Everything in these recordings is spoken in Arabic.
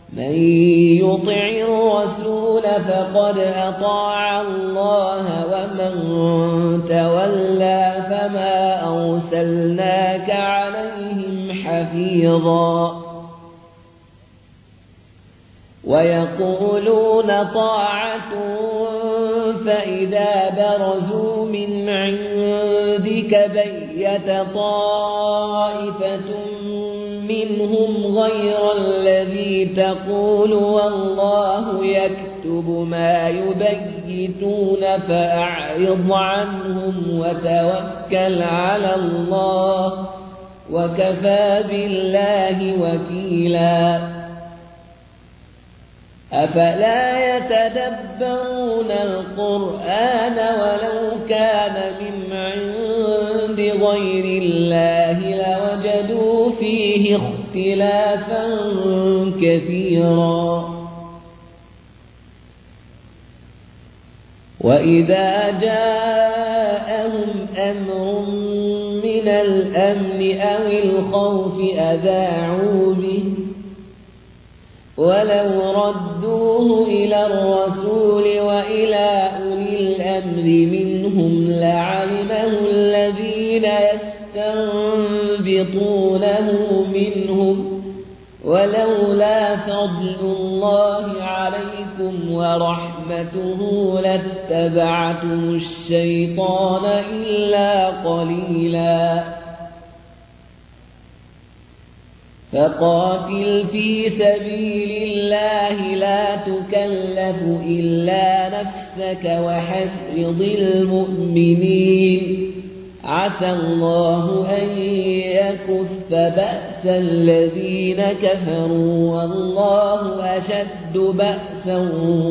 من يطع الرسول فقد أطاع الله ومن تولى فما أرسلناك عليهم حفيظا ويقولون طاعة فإذا برزوا من عندك بيت طائفة منهم غير الذي تقول والله يكتب ما يبيتون فأعرض عنهم وتوكل على الله وكفى بالله وكيلا أفلا يتدبرون القرآن ولو كان من عند غير الله لوجدوا فيه اختلافا كثيرا وإذا جاءهم أمر من الأمن أو الخوف أذاعوا به ولو ردوه إلى الرسول وإلى أولي الأمر منهم لعلمه الذين يستنبطونه منهم ولولا فضل الله عليكم ورحمته لاتبعتم الشيطان إلا قليلا فقاتل في سبيل الله لا تكلف إلا نفسك وحرض المؤمنين عسى الله أن يكف بأس الذين كفروا والله أشد بأسا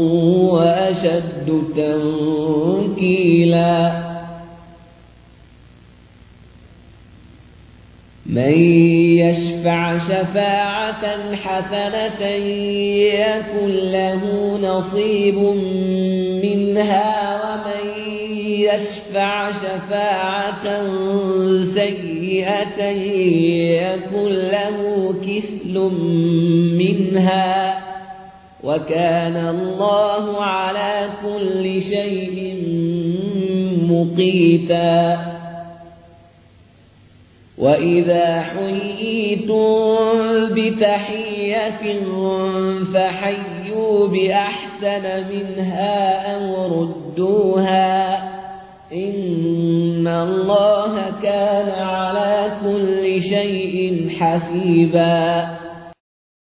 وأشد تنكيلا من يشفع شفاعة حسنة يكن له نصيب منها ومن يشفع شفاعة سيئة يكن له كفل منها وكان الله على كل شيء مقيتا وإذا حييتم بتحية فحيوا بأحسن منها أو ردوها إن الله كان على كل شيء حسيبا